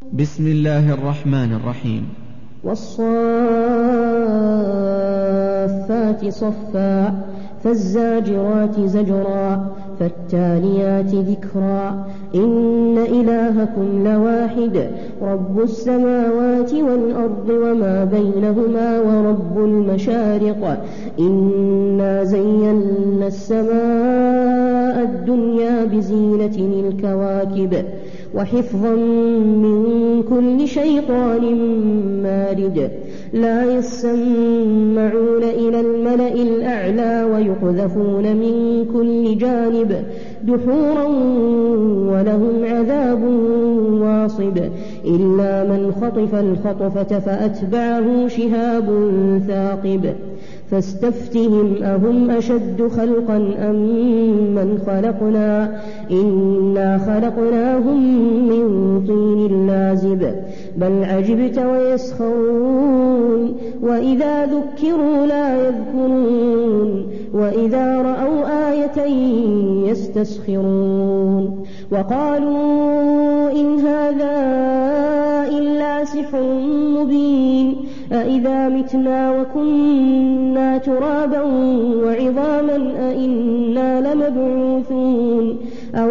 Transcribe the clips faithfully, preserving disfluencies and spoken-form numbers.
بسم الله الرحمن الرحيم. والصافات صفا فالزاجرات زجرا فالتاليات ذكرا إن إلهكم لواحد رب السماوات والأرض وما بينهما ورب المشارق إنا زينا السماء الدنيا بزينة الكواكب وحفظا من كل شيطان مارد لا يسمعون إلى الملأ الأعلى ويقذفون من كل جانب دحورا ولهم عذاب واصب إلا من خطف الخطفة فأتبعه شهاب ثاقب فاستفتهم أهم أشد خلقا أم من خلقنا إنا خلقناهم من طين لازب بل عجبت ويسخرون وإذا ذكروا لا يذكرون وإذا رأوا آية يستسخرون وقالوا إن هذا إلا سحر مبين أإذا متنا وكنا ترابا وعظاما أإنا لمبعوثون أو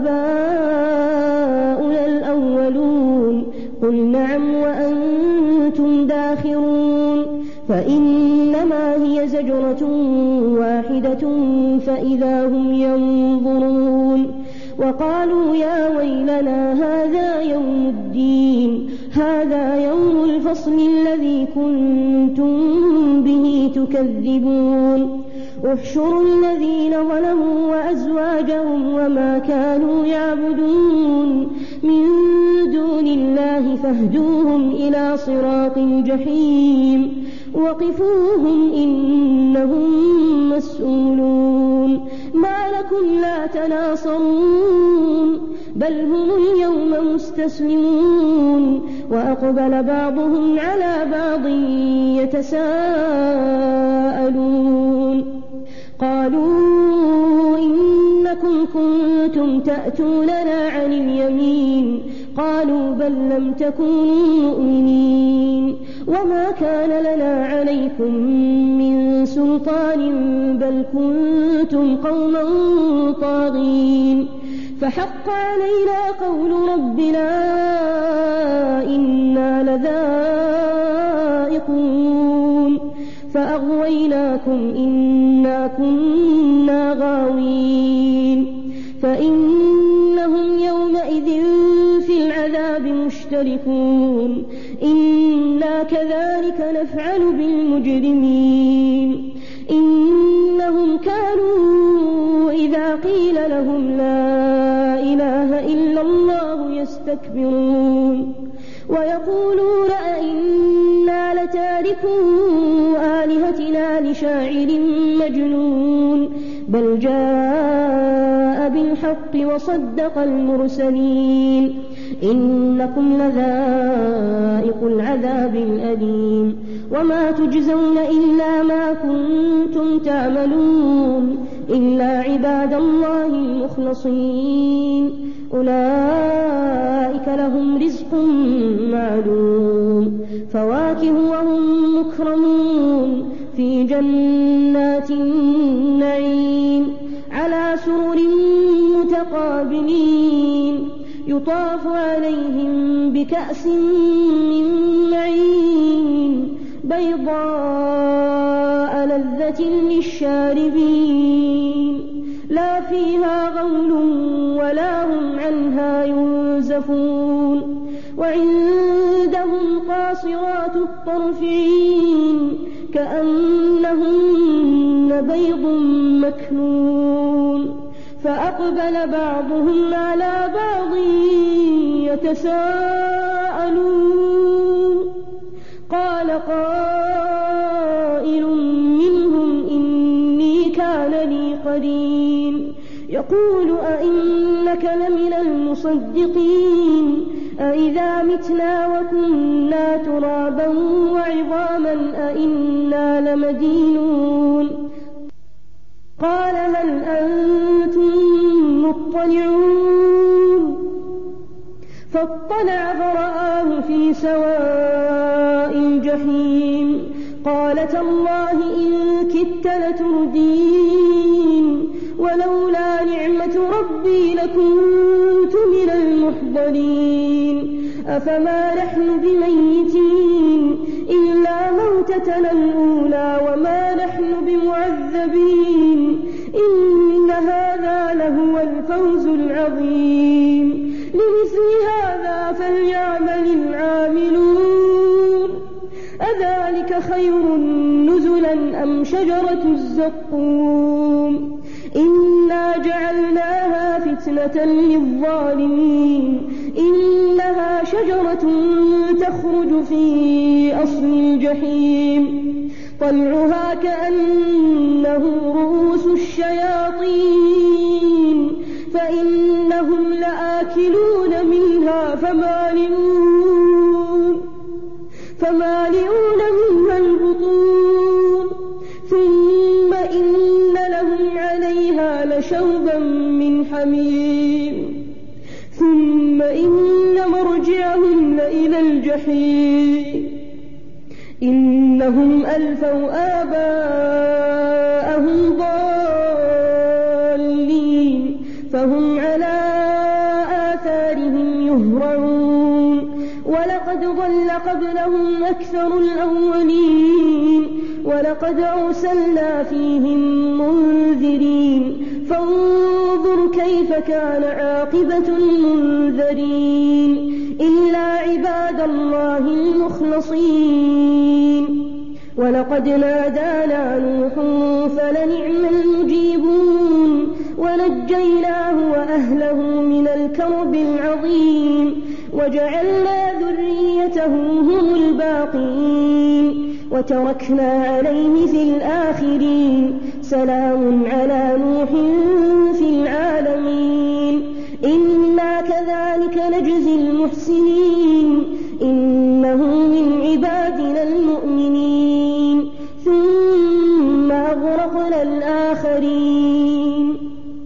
آباؤنا الأولون قل نعم وأنتم داخرون فإنما هي زجرة واحدة فإذا هم ينظرون وقالوا يا ويلنا هذا يوم الدين هذا يوم الفصل الذي كنتم به تكذبون احشروا الذين ظلموا وأزواجهم وما كانوا يعبدون من دون الله فاهدوهم إلى صراط الجحيم وقفوهم إنهم مسؤولون ما لكم لا تناصرون بل هم اليوم مستسلمون وأقبل بعضهم على بعض يتساءلون قالوا إنكم كنتم تأتوننا عن اليمين قالوا بل لم تكونوا مؤمنين وما كان لنا عليكم من سلطان بل كنتم قوما طاغين فحق علينا قول ربنا إنا لذائقون فأغويناكم إنا كنا غاوين فإنهم يومئذ في العذاب مشتركون إنا كذلك نفعل بالمجرمين إنهم كانوا إذا قيل لهم لا إله إلا الله يستكبرون ويقولون أئنا لتاركو آلهتنا لشاعر مجنون بل جاء بالحق وصدق المرسلين إنكم لذائق العذاب الأليم وما تجزون إلا ما كنتم تعملون إلا عباد الله المخلصين أولئك لهم رزق معلوم فواكه وهم مكرمون في جنات النعيم على سرر متقابلين يطاف عليهم بكأس من معين بيضاء لذة للشاربين لا فيها غول ولا هم عنها ينزفون وعندهم قاصرات الطرف عين كأنهن بيض مكنون فأقبل بعضهم على بعض يتساءلون قال قائل منهم إني كان لي قرين يقول أئنك لمن المصدقين أئذا متنا وكنا ترابا وعظاما أئنا لمدينون قال هل أنتم مطلعون فاطلع فرآه في سواء الجحيم قال تالله إن كدت لتردين ولولا نعمة ربي لكنت من المحضرين أفما نحن بميتين إلا موتتنا الأولى وما نحن بمعذبين إن هذا لهو الفوز العظيم لمثل هذا فليعمل العاملون أذلك خير نزلا أم شجرة الزقوم إنا جعلناها فتنة للظالمين إنها شجرة تخرج في أصل الجحيم طلعها كأنه رؤوس الشياطين فإنهم لآكلون منها فمالئون فمالئون منها البطون ثم إن لهم عليها لشوبا من حميم ثم إن مرجعهم لإلى الجحيم إنهم ألفوا آباءهم ضالين فهم على آثارهم يهرعون ولقد ضل قبلهم أكثر الأولين ولقد أرسلنا فيهم منذرين فانظر كيف كان عاقبة المنذرين إلا عباد الله المخلصين ولقد نادانا نوح فلنعم المجيبون ونجيناه وأهله من الكرب العظيم وجعلنا ذريته هم الباقين وتركنا عليه في الآخرين سلام على نوح في العالمين إنا كذلك نجزي المحسنين إنه من عبادنا المؤمنين ثم أغرقنا الآخرين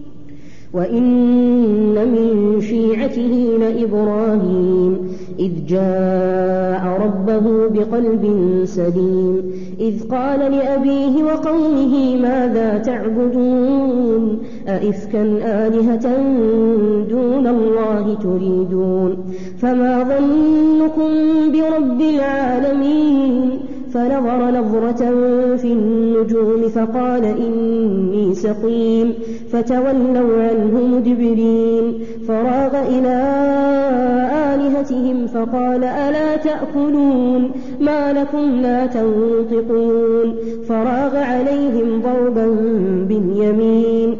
وإن من شيعته لإبراهيم إذ جاء ربه بقلب سليم إذ قال لأبيه وقومه ماذا تعبدون أئفكا آلهة دون الله تريدون فما ظنكم برب العالمين فنظر نظرة في النجوم فقال إني سقيم فتولوا عنه مدبرين فراغ إلى آلهتهم فقال ألا تأكلون ما لكم لا تنطقون فراغ عليهم ضربا باليمين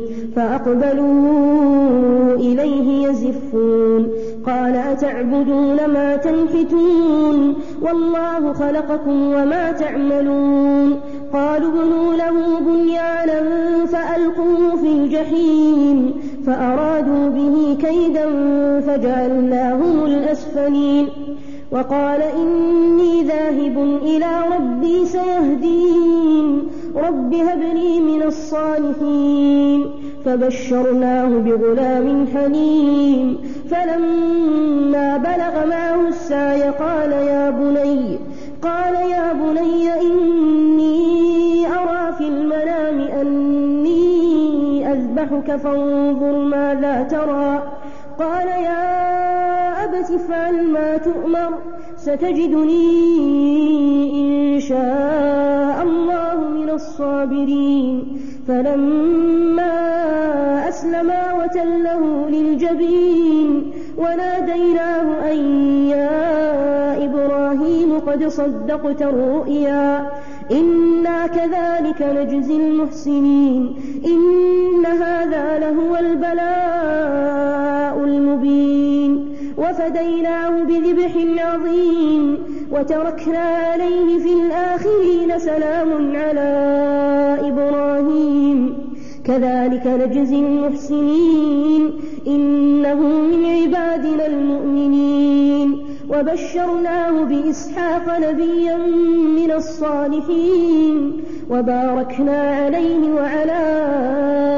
فأقبلوا إليه يزفون قال أتعبدون ما تنحتون والله خلقكم وما تعملون قالوا ابنوا له بنيانا فألقوه في الجحيم فأرادوا به كيدا فجعلناهم الأسفلين وقال إني ذاهب إلى ربي سيهدين رب هب لي من الصالحين فبشرناه بغلام حليم فلما بلغ معه السعي قال يا بني قال يا بني إني أرى في المنام أني أذبحك فانظر ماذا ترى قال يا أبت افعل ما تؤمر ستجدني إن شاء الله من الصابرين فلما أسلما وتله للجبين وناديناه أن يا إبراهيم قد صدقت الرؤيا إنا كذلك نجزي المحسنين إن هذا لهو البلاء المبين وفديناه بذبح عظيم وتركنا عليه في الآخرين سلام على إبراهيم كذلك نجزي المحسنين إنه من عبادنا المؤمنين وبشرناه بإسحاق نبيا من الصالحين وباركنا عليه وعلى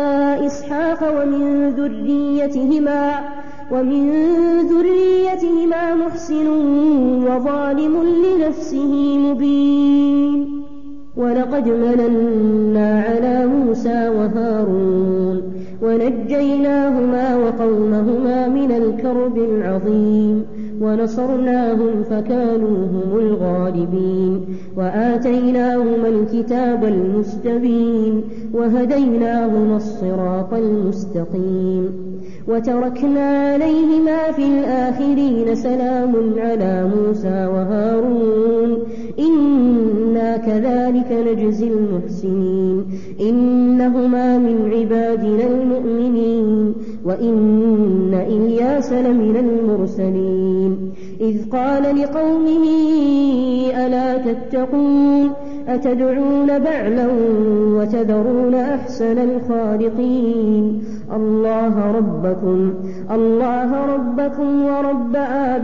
إسحاق ومن ذريتهما ومن ذريتهما محسن وظالم لنفسه مبين. ولقد مننا على موسى وهارون ونجيناهما وقومهما من الكرب العظيم ونصرناهم فكانوا هم الغالبين وآتيناهما الكتاب المستبين وهديناهما الصراط المستقيم وتركنا عليهما في الآخرين سلام على موسى وهارون إنا كذلك نجزي المحسنين إنهما من عبادنا المؤمنين وإن إلياس لمن المرسلين إذ قال لقومه ألا تتقون أتدعون بعلا وتذرون أحسن الخالقين الله ربكم الله ربكم ورب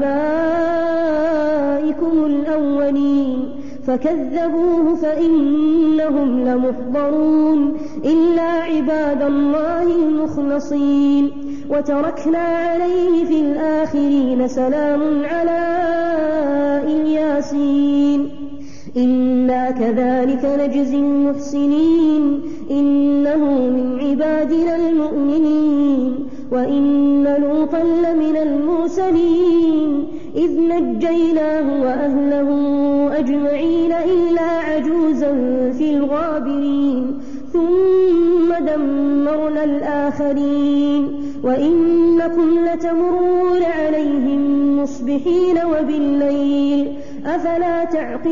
آبائكم الأولين فكذبوه فإنهم لمحضرون إلا عباد الله المخلصين وتركنا عليه في الآخرين سلام على الياسين إنا كذلك نجزي المحسنين إنه من عبادنا المؤمنين وإن لوطا لمن المرسلين إذ نجيناه وأهله أجمعين إلا عجوزا في الغابرين ثم دمرنا الآخرين وإنكم لتمرون عليهم مصبحين وبالليل أفلا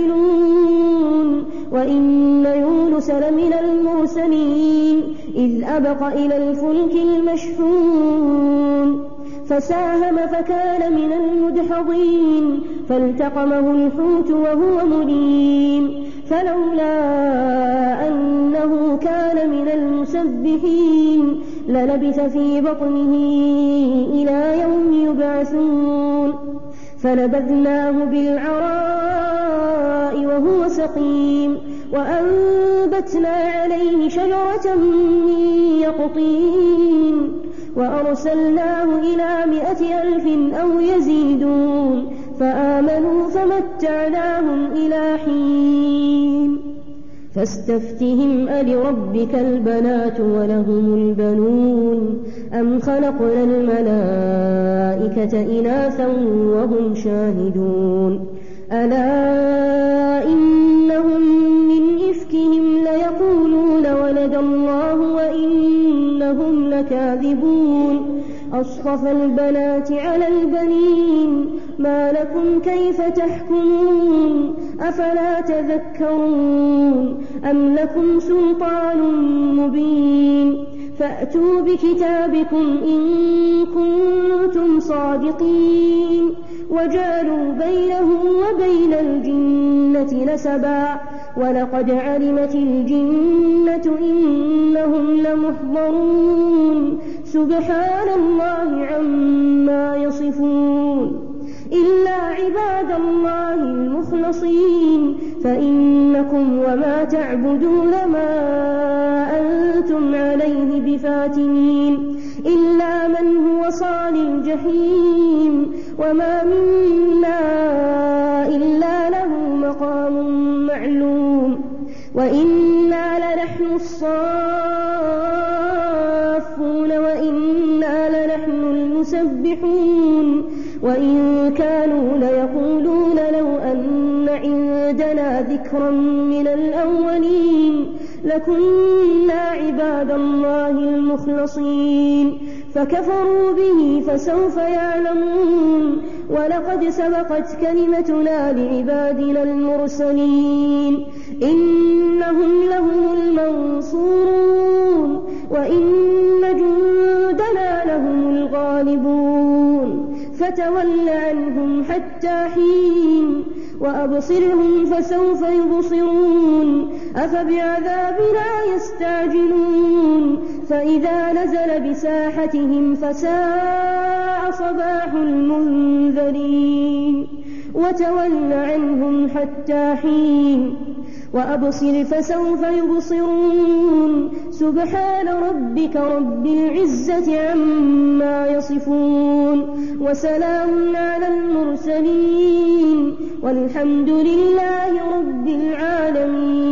تعقلون وإن يونس لمن المرسلين إذ أبق إلى الفلك المشحون فساهم فكان من المدحضين فالتقمه الحوت وهو مليم فلولا أنه كان من المسبحين للبث في بطنه إلى يوم يبعثون فنبذناه بالعراء وهو سقيم وأنبتنا عليه شجرة من يقطين وأرسلناه إلى مائة ألف أو يزيدون فآمنوا فمتعناهم إلى حين فاستفتهم ألربك البنات ولهم البنون أم خلقنا الملائكة إناثا وهم شاهدون ألا إنهم من إفكهم ليقولون ولد الله وإنهم لكاذبون أصطفى البنات على البنين ما لكم كيف تحكمون أفلا تذكرون أم لكم سلطان مبين فأتوا بكتابكم إن كنتم صادقين وجعلوا بينه وبين الجنة نسبا ولقد علمت الجنة إنهم لمحضرون سبحان الله عما يصفون إلا عباد الله المخلصين فإنكم وما تعبدون ما أنتم عليه بفاتنين إلا من هو صال الجحيم وما منا إلا له مقام معلوم وإنا لنحن الصافون وإنا لنحن المسبحون وإن كانوا ليقولون لو أن عندنا ذكرا من الأولين لكنا عباد الله المخلصين فكفروا به فسوف يعلمون ولقد سبقت كلمتنا لعبادنا المرسلين إنهم لهم المنصورون وإن جندنا لهم الغالبون فتول عنهم حتى حين وأبصرهم فسوف يبصرون أفبعذابنا يستعجلون فإذا نزل بساحتهم فساء صباح المنذرين وتول عنهم حتى حين وأبصر فسوف يبصرون سبحان ربك رب العزة عما يصفون وسلام على المرسلين والحمد لله رب العالمين.